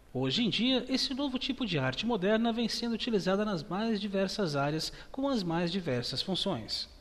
Hoje em dia, esse novo tipo de arte moderna vem sendo utilizada nas mais diversas áreas com as mais diversas funções.